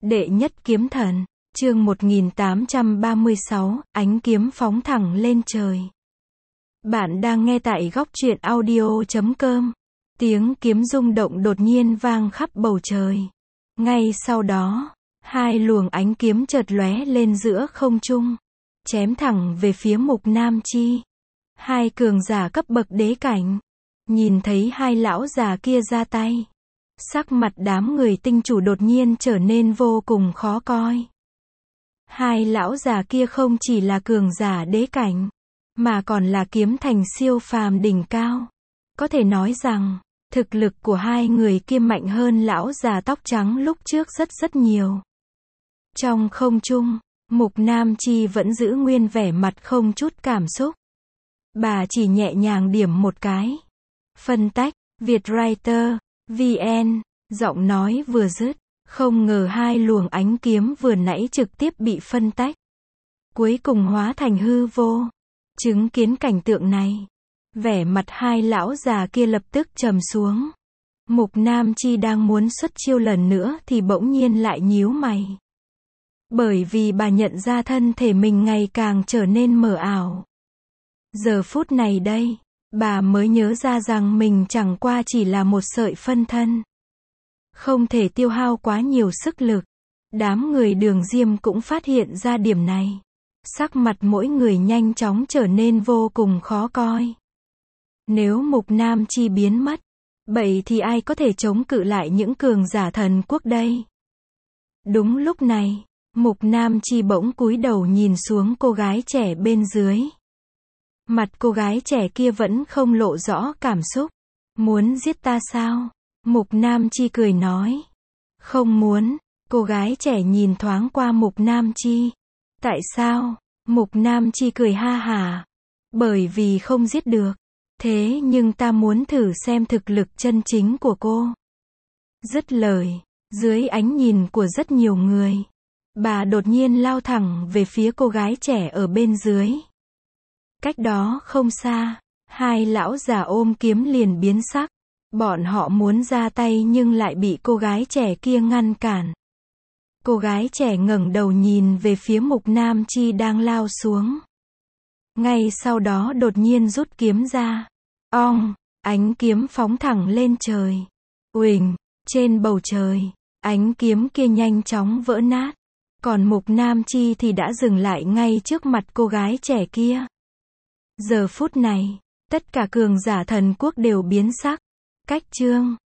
Đệ nhất kiếm thần, chương 1836, ánh kiếm phóng thẳng lên trời. Bạn đang nghe tại góc truyện audio.com. Tiếng kiếm rung động đột nhiên vang khắp bầu trời. Ngay sau đó, hai luồng ánh kiếm chợt lóe lên giữa không trung, chém thẳng về phía Mục Nam Chi. Hai cường giả cấp bậc đế cảnh. Nhìn thấy hai lão già kia ra tay, sắc mặt đám người tinh chủ đột nhiên trở nên vô cùng khó coi. Hai lão già kia không chỉ là cường giả đế cảnh, mà còn là kiếm thành siêu phàm đỉnh cao. Có thể nói rằng, thực lực của hai người kia mạnh hơn lão già tóc trắng lúc trước rất nhiều. Trong không trung, Mục Nam Chi vẫn giữ nguyên vẻ mặt không chút cảm xúc. Bà chỉ nhẹ nhàng điểm một cái. Phân tách, Vietwriter, VN, giọng nói vừa dứt, không ngờ hai luồng ánh kiếm vừa nãy trực tiếp bị phân tách, cuối cùng hóa thành hư vô. Chứng kiến cảnh tượng này, vẻ mặt hai lão già kia lập tức trầm xuống. Mục Nam Chi đang muốn xuất chiêu lần nữa thì bỗng nhiên lại nhíu mày. Bởi vì bà nhận ra thân thể mình ngày càng trở nên mờ ảo. Giờ phút này đây, bà mới nhớ ra rằng mình chẳng qua chỉ là một sợi phân thân, không thể tiêu hao quá nhiều sức lực. Đám người Đường Diêm cũng phát hiện ra điểm này. Sắc mặt mỗi người nhanh chóng trở nên vô cùng khó coi. Nếu Mục Nam Chi biến mất, vậy thì ai có thể chống cự lại những cường giả thần quốc đây? Đúng lúc này, Mục Nam Chi bỗng cúi đầu nhìn xuống cô gái trẻ bên dưới. Mặt cô gái trẻ kia vẫn không lộ rõ cảm xúc. Muốn giết ta sao? Mục Nam Chi cười nói. Không muốn. Cô gái trẻ nhìn thoáng qua Mục Nam Chi. Tại sao? Mục Nam Chi cười ha hả. Bởi vì không giết được. Thế nhưng ta muốn thử xem thực lực chân chính của cô. Dứt lời, dưới ánh nhìn của rất nhiều người, bà đột nhiên lao thẳng về phía cô gái trẻ ở bên dưới. Cách đó không xa, hai lão già ôm kiếm liền biến sắc. Bọn họ muốn ra tay nhưng lại bị cô gái trẻ kia ngăn cản. Cô gái trẻ ngẩng đầu nhìn về phía Mục Nam Chi đang lao xuống. Ngay sau đó đột nhiên rút kiếm ra. Ong, ánh kiếm phóng thẳng lên trời. Uỳnh, trên bầu trời, ánh kiếm kia nhanh chóng vỡ nát. Còn Mục Nam Chi thì đã dừng lại ngay trước mặt cô gái trẻ kia. Giờ phút này, tất cả cường giả thần quốc đều biến sắc. Cách chương